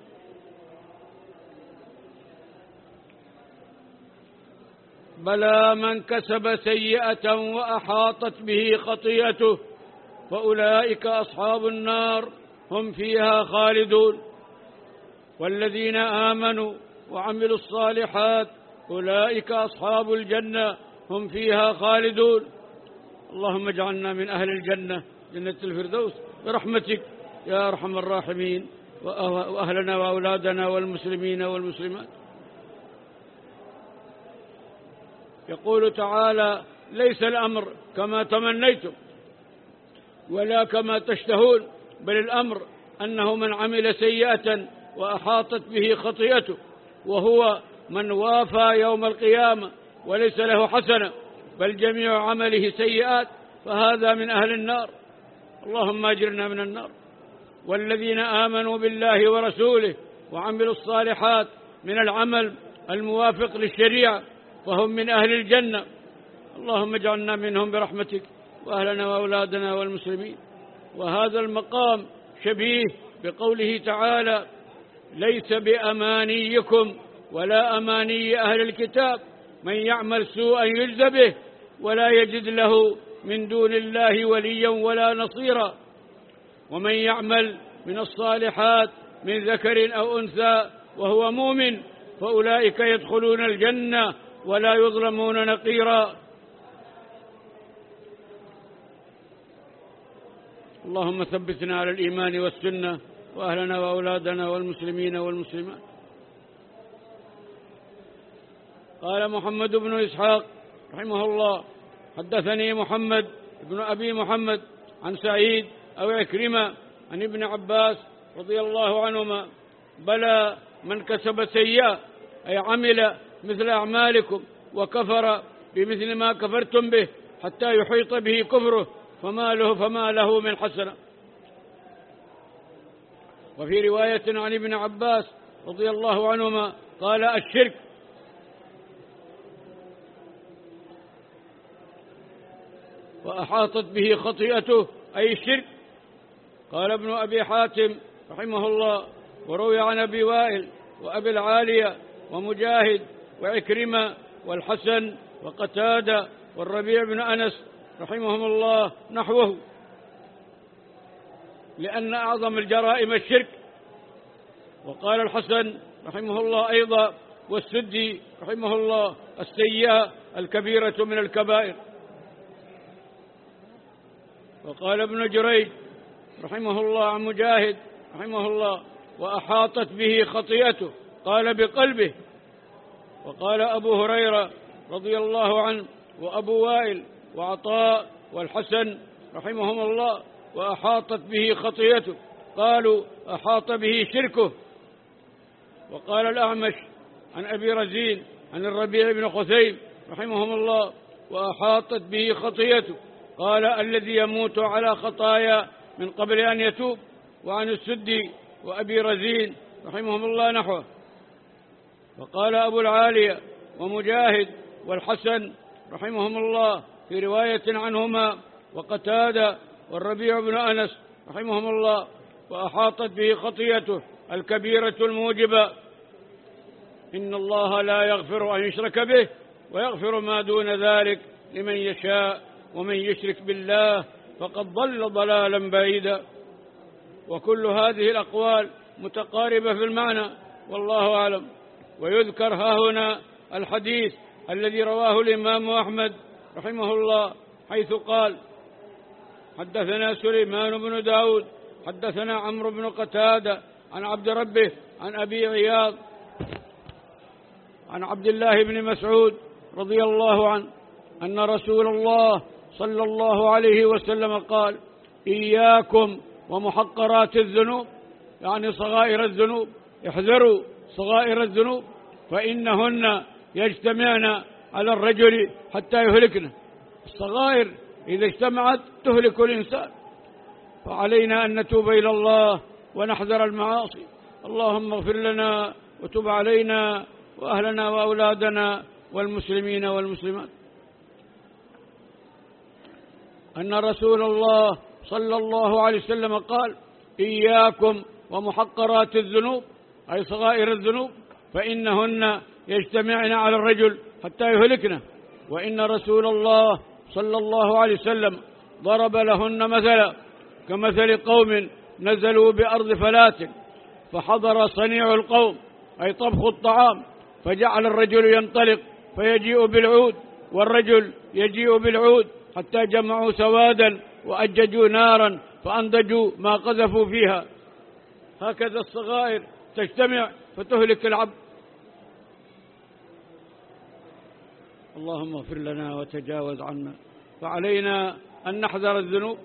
بلى من كسب سيئة وأحاطت به خطيئته فأولئك أصحاب النار هم فيها خالدون، والذين آمنوا وعملوا الصالحات أولئك أصحاب الجنة هم فيها خالدون. اللهم اجعلنا من أهل الجنة، جنة الفردوس، برحمتك يا أرحم الراحمين، وأهلنا وأولادنا والمسلمين والمسلمات. يقول تعالى: ليس الأمر كما تمنيتم ولا كما تشتهون، بل الأمر أنه من عمل سيئة وأحاطت به خطيئته، وهو من وافى يوم القيامة وليس له حسنة بل جميع عمله سيئات، فهذا من أهل النار. اللهم أجرنا من النار. والذين آمنوا بالله ورسوله وعملوا الصالحات من العمل الموافق للشريعة فهم من أهل الجنة. اللهم اجعلنا منهم برحمتك، وأهلنا وأولادنا والمسلمين. وهذا المقام شبيه بقوله تعالى: ليس بأمانيكم ولا أماني أهل الكتاب، من يعمل سوءا يجز به ولا يجد له من دون الله وليا ولا نصيرا، ومن يعمل من الصالحات من ذكر أو أنثى وهو مؤمن فأولئك يدخلون الجنة ولا يظلمون نقيرا. اللهم ثبتنا على الإيمان والسنة، وأهلنا وأولادنا والمسلمين والمسلمات. قال محمد بن إسحاق رحمه الله: حدثني محمد بن أبي محمد عن سعيد أو عكرمة عن ابن عباس رضي الله عنهما: بلى من كسب سيئة، أي عمل مثل أعمالكم وكفر بمثل ما كفرتم به حتى يحيط به كفره فما له فما له من حسنة. وفي رواية عن ابن عباس رضي الله عنهما قال: الشرك وأحاطت به خطيئته، أي الشرك. قال ابن أبي حاتم رحمه الله: وروي عن أبي وائل وأبي العالية ومجاهد وعكرمة والحسن وقتادة والربيع بن أنس رحمهم الله نحوه، لأن أعظم الجرائم الشرك. وقال الحسن رحمه الله أيضا والسدي رحمه الله السيئة الكبيرة من الكبائر. وقال ابن جريج رحمه الله عن مجاهد رحمه الله وأحاطت به خطيئته، قال بقلبه. وقال أبو هريرة رضي الله عنه وأبو وائل وعطاء والحسن رحمهم الله وأحاطت به خطيئته، قالوا أحاط به شركه. وقال الأعمش عن أبي رزين عن الربيع بن خثيم رحمهم الله وأحاطت به خطيئته، قال الذي يموت على خطايا من قبل أن يتوب. وعن السدي وأبي رزين رحمهم الله نحوه. وقال أبو العالية ومجاهد والحسن رحمهم الله في رواية عنهما وقتادة والربيع بن أنس رحمهم الله وأحاطت به خطيئته الكبيرة الموجبة. إن الله لا يغفر أن يشرك به ويغفر ما دون ذلك لمن يشاء، ومن يشرك بالله فقد ضل ضلالا بعيدا. وكل هذه الأقوال متقاربة في المعنى والله أعلم. ويذكر ها هنا الحديث الذي رواه الإمام أحمد رحمه الله حيث قال حدثنا سليمان بن داود حدثنا عمرو بن قتادة عن عبد ربه عن أبي عياض عن عبد الله بن مسعود رضي الله عنه أن رسول الله صلى الله عليه وسلم قال إياكم ومحقرات الذنوب، يعني صغائر الذنوب، احذروا صغائر الذنوب فإنهن يجتمعن على الرجل حتى يهلكنا. الصغائر إذا اجتمعت تهلك الإنسان، فعلينا أن نتوب إلى الله ونحذر المعاصي. اللهم اغفر لنا وتب علينا وأهلنا وأولادنا والمسلمين والمسلمات. أن رسول الله صلى الله عليه وسلم قال إياكم ومحقرات الذنوب، أي صغائر الذنوب، فإنهن يجتمعن على الرجل حتى يهلكنا. وإن رسول الله صلى الله عليه وسلم ضرب لهن مثلا كمثل قوم نزلوا بأرض فلات فحضر صنيع القوم، أي طبخ الطعام، فجعل الرجل ينطلق فيجيء بالعود والرجل يجيء بالعود حتى جمعوا سوادا وأججوا نارا فأنضجوا ما قذفوا فيها. هكذا الصغائر تجتمع فتهلك العبد. اللهم اغفر لنا وتجاوز عنا، فعلينا أن نحذر الذنوب.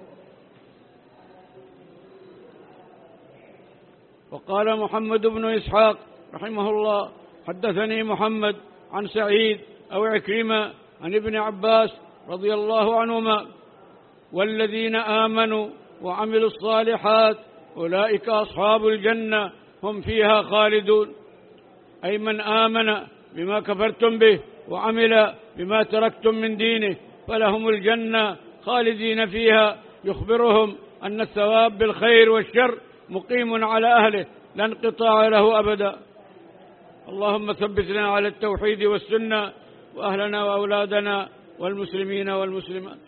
وقال محمد بن إسحاق رحمه الله حدثني محمد عن سعيد أو عكرمة عن ابن عباس رضي الله عنهما والذين آمنوا وعملوا الصالحات أولئك أصحاب الجنة هم فيها خالدون، أي من آمن بما كفرتم به وعمل بما تركتم من دينه فلهم الجنة خالدين فيها، يخبرهم أن الثواب بالخير والشر مقيم على أهله لا انقطاع له أبدا. اللهم ثبتنا على التوحيد والسنة وأهلنا وأولادنا والمسلمين والمسلمات.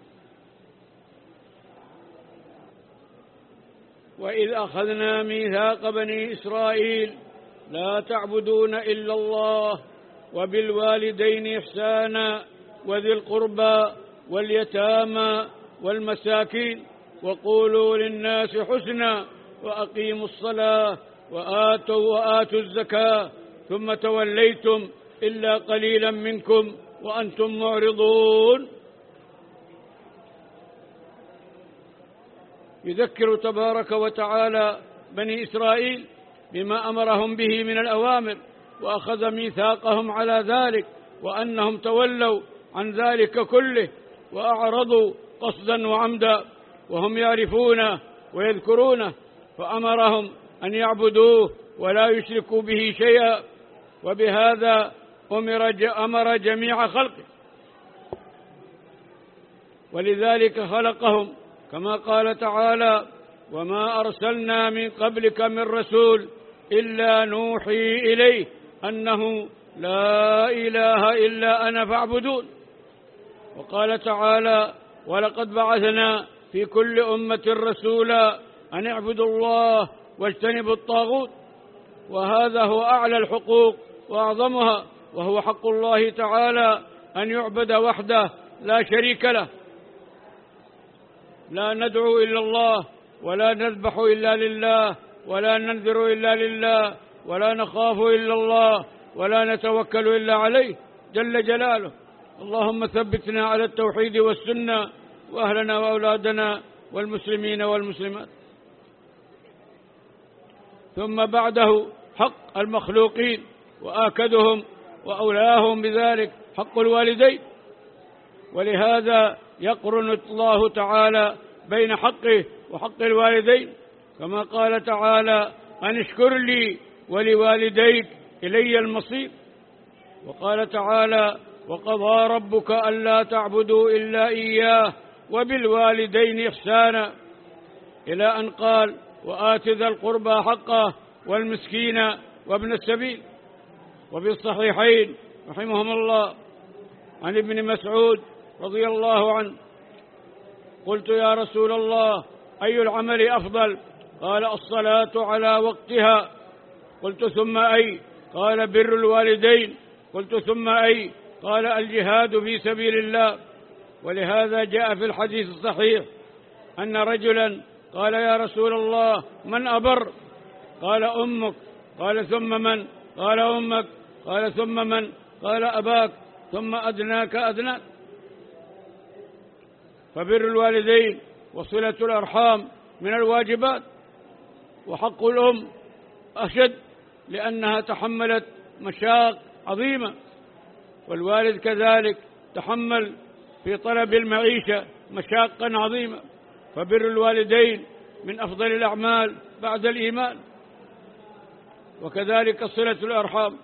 وإذ أخذنا ميثاق بني إسرائيل لا تعبدون إلا الله وبالوالدين إحسانا وذي القربى واليتامى والمساكين وقولوا للناس حسنا وأقيموا الصلاة وآتوا وآتوا الزكاة ثم توليتم إلا قليلا منكم وأنتم معرضون. يذكر تبارك وتعالى بني إسرائيل بما أمرهم به من الأوامر وأخذ ميثاقهم على ذلك، وأنهم تولوا عن ذلك كله وأعرضوا قصدا وعمدا وهم يعرفونه ويذكرونه، فأمرهم أن يعبدوه ولا يشركوا به شيئا، وبهذا أمر أمر جميع خلقه، ولذلك خلقهم كما قال تعالى وما أرسلنا من قبلك من رسول إلا نوحي إليه أنه لا إله إلا أنا فاعبدون. وقال تعالى: ولقد بعثنا في كل أمة رسولا أن اعبدوا الله واجتنبوا الطاغوت. وهذا هو أعلى الحقوق وأعظمها، وهو حق الله تعالى أن يعبد وحده لا شريك له. لا ندعو إلا الله، ولا نذبح إلا لله، ولا ننذر إلا لله، ولا نخاف إلا الله، ولا نتوكل إلا عليه جل جلاله. اللهم ثبتنا على التوحيد والسنة، وأهلنا وأولادنا والمسلمين والمسلمات. ثم بعده حق المخلوقين، وآكدهم وأولاهم بذلك حق الوالدين. ولهذا يقرن الله تعالى بين حقه وحق الوالدين، كما قال تعالى: أن اشكر لي ولوالديك إلي المصير. وقال تعالى: وقضى ربك ألا تعبدوا إلا إياه وبالوالدين إحسانا، إلى أن قال: وآت ذا القربى حقه والمسكين وابن السبيل. وفي الصحيحين رحمهم الله عن ابن مسعود رضي الله عنه: قلت يا رسول الله أي العمل أفضل؟ قال: الصلاة على وقتها. قلت: ثم أي؟ قال: بر الوالدين. قلت: ثم أي؟ قال: الجهاد في سبيل الله. ولهذا جاء في الحديث الصحيح أن رجلا قال: يا رسول الله من أبر؟ قال: أمك. قال: ثم من؟ قال: أمك. قال: ثم من؟ قال: أباك. ثم أدناك أدناك. فبر الوالدين وصلة الأرحام من الواجبات، وحق الأم أشد لأنها تحملت مشاق عظيمة، والوالد كذلك تحمل في طلب المعيشة مشاقا عظيمة. فبر الوالدين من أفضل الأعمال بعد الإيمان، وكذلك صلة الأرحام.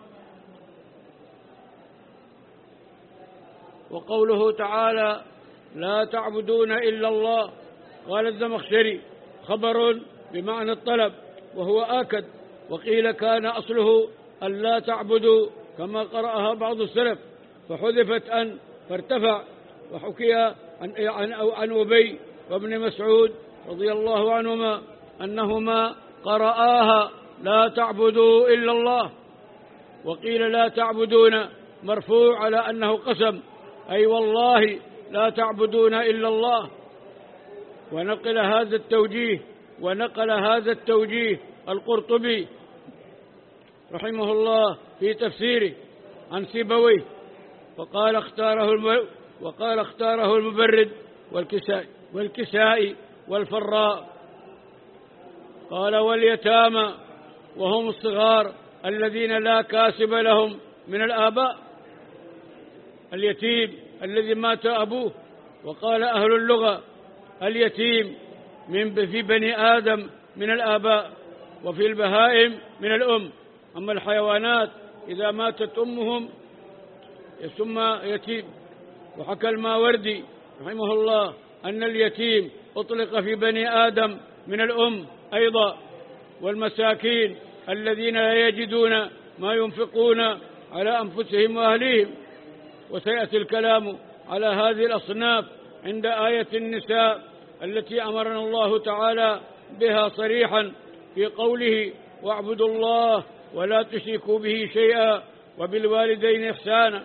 وقوله تعالى: لا تعبدون إلا الله. قال الزمخشري: خبر بمعنى الطلب، وهو آكد. وقيل كان أصله أن لا تعبدوا كما قرأها بعض السلف، فحذفت أن فارتفع. وحكي عن عن عن أبي وابن مسعود رضي الله عنهما أنهما قرآها لا تعبدوا إلا الله. وقيل لا تعبدون مرفوع على أنه قسم، أي والله لا تعبدون إلا الله. ونقل هذا التوجيه ونقل هذا التوجيه القرطبي رحمه الله في تفسيره عن سيبويه، وقال اختاره الم... وقال اختاره المبرد والكسائي والكسائي والفراء. قال: واليتامى وهم الصغار الذين لا كاسب لهم من الآباء، اليتيم الذي مات أبوه. وقال أهل اللغة: اليتيم من في بني آدم من الآباء، وفي البهائم من الأم. أما الحيوانات إذا ماتت أمهم يسمى يتيم. وحكى الماوردي رحمه الله أن اليتيم أطلق في بني آدم من الأم أيضا. والمساكين الذين لا يجدون ما ينفقون على أنفسهم وأهليهم. وسيأتي الكلام على هذه الأصناف عند آية النساء التي أمرنا الله تعالى بها صريحا في قوله: واعبدوا الله ولا تشركوا به شيئا وبالوالدين إحسانا.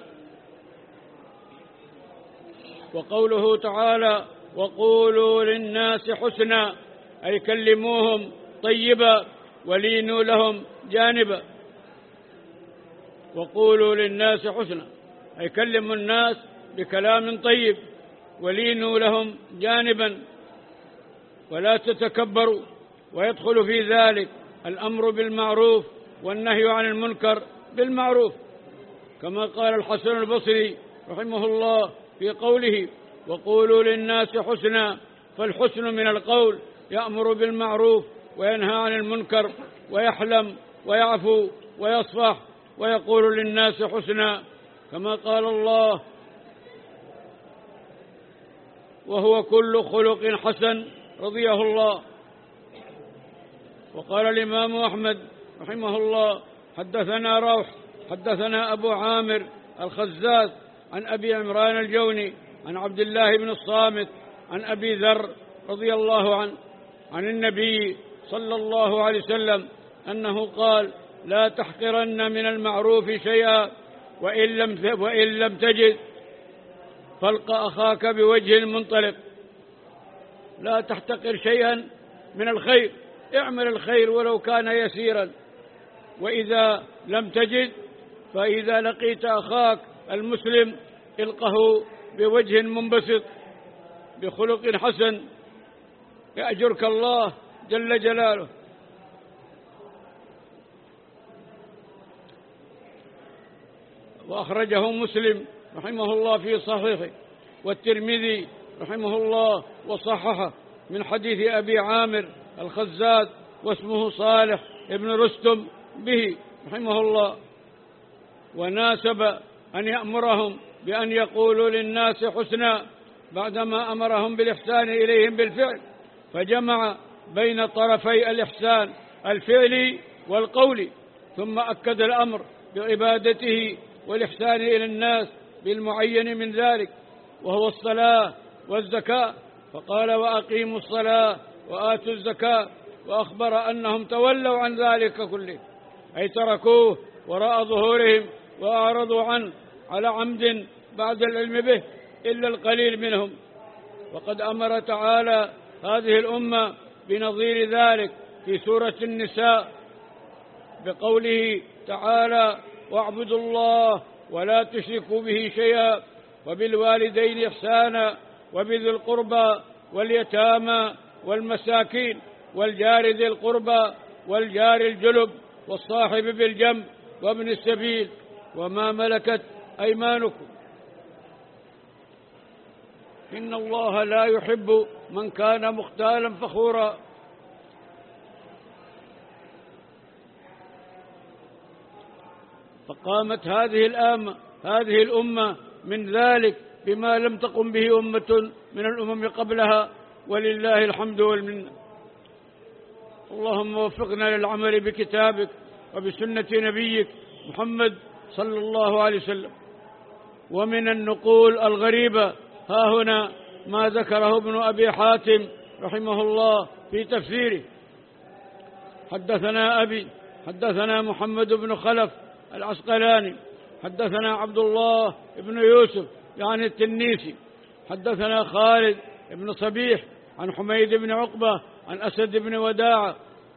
وقوله تعالى: وقولوا للناس حسنا، أي كلموهم طيبا ولينوا لهم جانبا. وقولوا للناس حسنا، أي كلموا الناس بكلام طيب ولينوا لهم جانبا، ولا تتكبروا. ويدخل في ذلك الأمر بالمعروف والنهي عن المنكر بالمعروف، كما قال الحسن البصري رحمه الله في قوله: وقولوا للناس حسنا. فالحسن من القول يأمر بالمعروف وينهى عن المنكر ويحلم ويعفو ويصفح ويقول للناس حسنا، كما قال الله: وهو كل خلق حسن رضيه الله. وقال الإمام أحمد رحمه الله: حدثنا روح حدثنا أبو عامر الخزاز عن أبي عمران الجوني عن عبد الله بن الصامت عن أبي ذر رضي الله عنه عن النبي صلى الله عليه وسلم أنه قال: لا تحقرن من المعروف شيئا وإن لم وإن لم تجد فالق أخاك بوجه منطلق. لا تحتقر شيئا من الخير، اعمل الخير ولو كان يسيرا. وإذا لم تجد فإذا لقيت أخاك المسلم القه بوجه منبسط بخلق حسن يأجرك الله جل جلاله. وأخرجه مسلم رحمه الله في صحيحه، والترمذي رحمه الله وصححه من حديث أبي عامر الخزاز واسمه صالح ابن رستم به رحمه الله. وناسب أن يأمرهم بأن يقولوا للناس حسنا بعدما أمرهم بالإحسان إليهم بالفعل، فجمع بين طرفي الإحسان الفعلي والقولي، ثم أكد الأمر بعبادته والإحسان إلى الناس بالمعين من ذلك، وهو الصلاة والزكاة، فقال: وأقيموا الصلاة وآتوا الزكاة، وأخبر أنهم تولوا عن ذلك كله، أي تركوه وراء ظهورهم وأعرضوا عنه على عمد بعد العلم به إلا القليل منهم. وقد أمر تعالى هذه الأمة بنظير ذلك في سورة النساء بقوله تعالى: واعبدوا الله ولا تشركوا به شيئا وبالوالدين إحسانا وبذي القربى واليتامى والمساكين والجار ذي القربى والجار الجنب والصاحب بالجنب وابن السبيل وما ملكت أيمانكم إن الله لا يحب من كان مختالا فخورا. فقامت هذه الأمة هذه الأمة من ذلك بما لم تقم به أمة من الأمم قبلها، ولله الحمد والمنة. اللهم وفقنا للعمل بكتابك وبسنة نبيك محمد صلى الله عليه وسلم. ومن النقول الغريبة ها هنا ما ذكره ابن أبي حاتم رحمه الله في تفسيره: حدثنا أبي حدثنا محمد بن خلف العسقلاني حدثنا عبد الله بن يوسف يعني التنيسي حدثنا خالد بن صبيح عن حميد بن عقبة عن أسد بن وداعة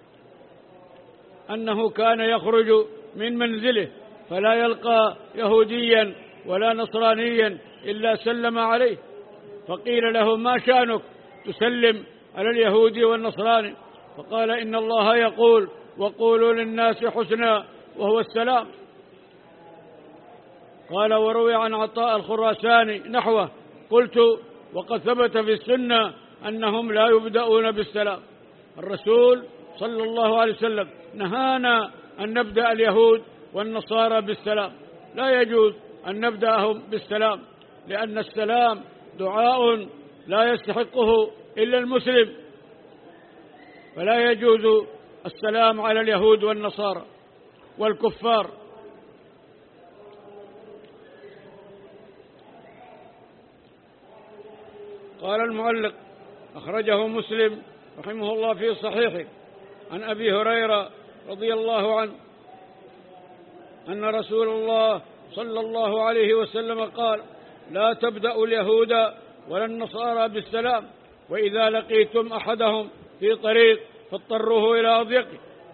أنه كان يخرج من منزله فلا يلقى يهوديا ولا نصرانيا إلا سلم عليه، فقيل له: ما شأنك تسلم على اليهودي والنصراني؟ فقال: إن الله يقول: وقولوا للناس حسنا، وهو السلام. قال: وروي عن عطاء الخراساني نحوه. قلت: وقد ثبت في السنة أنهم لا يبدأون بالسلام. الرسول صلى الله عليه وسلم نهانا أن نبدأ اليهود والنصارى بالسلام، لا يجوز أن نبدأهم بالسلام، لأن السلام دعاء لا يستحقه إلا المسلم، فلا يجوز السلام على اليهود والنصارى والكفار. قال المعلق: أخرجه مسلم رحمه الله في صحيحه عن أبي هريرة رضي الله عنه أن رسول الله صلى الله عليه وسلم قال: لا تبدأوا اليهود ولا النصارى بالسلام، وإذا لقيتم أحدهم في طريق فاضطروه إلى أضيقه.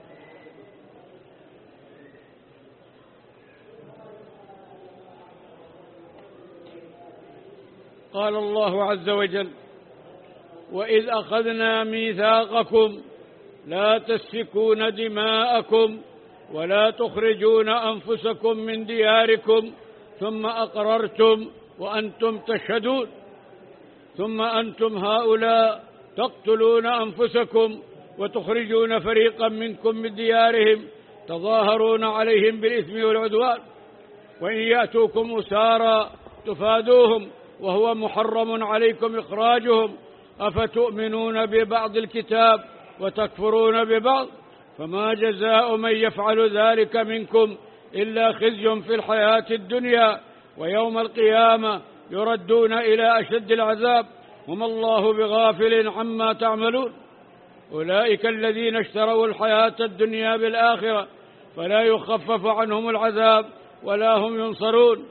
قال الله عز وجل: وإذ أخذنا ميثاقكم لا تسفكون دماءكم ولا تخرجون أنفسكم من دياركم ثم أقررتم وأنتم تشهدون، ثم أنتم هؤلاء تقتلون أنفسكم وتخرجون فريقا منكم من ديارهم تظاهرون عليهم بالإثم والعدوان، وإن يأتوكم أسارى تفادوهم وهو محرم عليكم إخراجهم، أفتؤمنون ببعض الكتاب وتكفرون ببعض، فما جزاء من يفعل ذلك منكم إلا خزي في الحياة الدنيا، ويوم القيامة يردون إلى أشد العذاب وما الله بغافل عما تعملون. أولئك الذين اشتروا الحياة الدنيا بالآخرة فلا يخفف عنهم العذاب ولا هم ينصرون.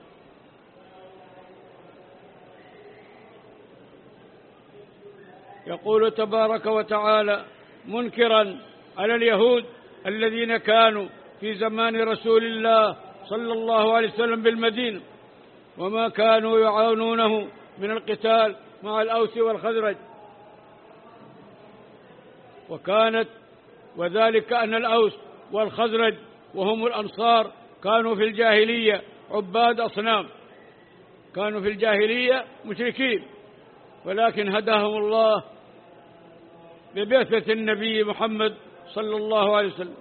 يقول تبارك وتعالى منكرا على اليهود الذين كانوا في زمان رسول الله صلى الله عليه وسلم بالمدينة وما كانوا يعاونونه من القتال مع الأوس والخزرج، وكانت وذلك أن الأوس والخزرج وهم الأنصار كانوا في الجاهلية عباد أصنام، كانوا في الجاهلية مشركين، ولكن هداهم الله ببعثة النبي محمد صلى الله عليه وسلم،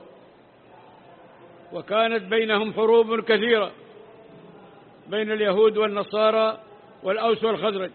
وكانت بينهم حروب كثيرة بين اليهود والنصارى والأوس والخزرج.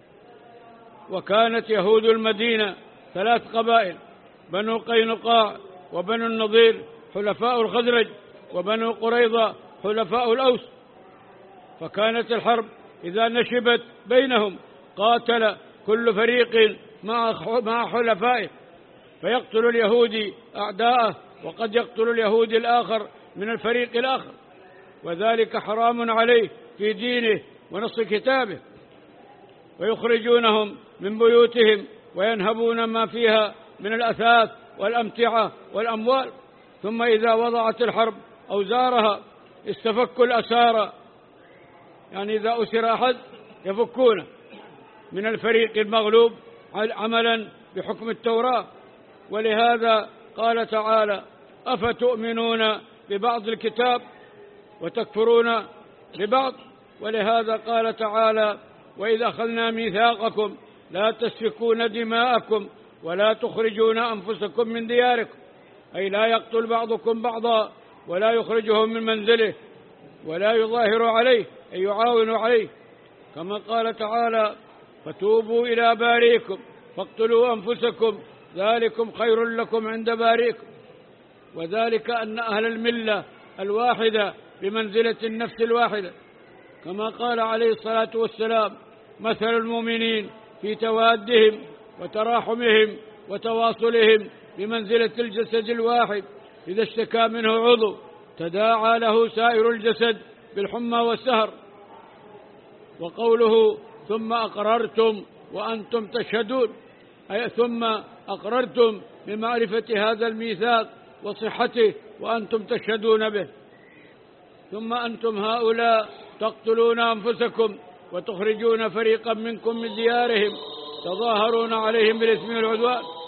وكانت يهود المدينة ثلاث قبائل: بنو قينقاع وبنو النضير حلفاء الخزرج، وبنو قريظة حلفاء الأوس. فكانت الحرب إذا نشبت بينهم قاتل كل فريق مع حلفائه، فيقتل اليهودي أعداءه وقد يقتل اليهودي الآخر من الفريق الآخر، وذلك حرام عليه في دينه ونص كتابه. ويخرجونهم من بيوتهم وينهبون ما فيها من الأثاث والأمتعة والأموال، ثم إذا وضعت الحرب أوزارها استفكوا الأسارى، يعني إذا أسر أحد يفكونه من الفريق المغلوب عملا بحكم التوراة. ولهذا قال تعالى: أفتؤمنون ببعض الكتاب وتكفرون ببعض. ولهذا قال تعالى: وإذا أخذنا ميثاقكم لا تسفكون دماءكم ولا تخرجون أنفسكم من دياركم، أي لا يقتل بعضكم بعضا ولا يخرجهم من منزله ولا يظاهر عليه أي يعاون عليه، كما قال تعالى: فتوبوا إلى بارئكم فاقتلوا أنفسكم ذلكم خير لكم عند بارئكم. وذلك أن أهل الملة الواحدة بمنزلة النفس الواحدة، كما قال عليه الصلاة والسلام: مثل المؤمنين في توادهم وتراحمهم وتواصلهم بمنزلة الجسد الواحد إذا اشتكى منه عضو تداعى له سائر الجسد بالحمى والسهر. وقوله ثم أقررتم وأنتم تشهدون، أي ثم أقررتم بمعرفة هذا الميثاق وصحته وأنتم تشهدون به. ثم أنتم هؤلاء تقتلون أنفسكم وتخرجون فريقا منكم من ديارهم تظاهرون عليهم بالإثم والعدوان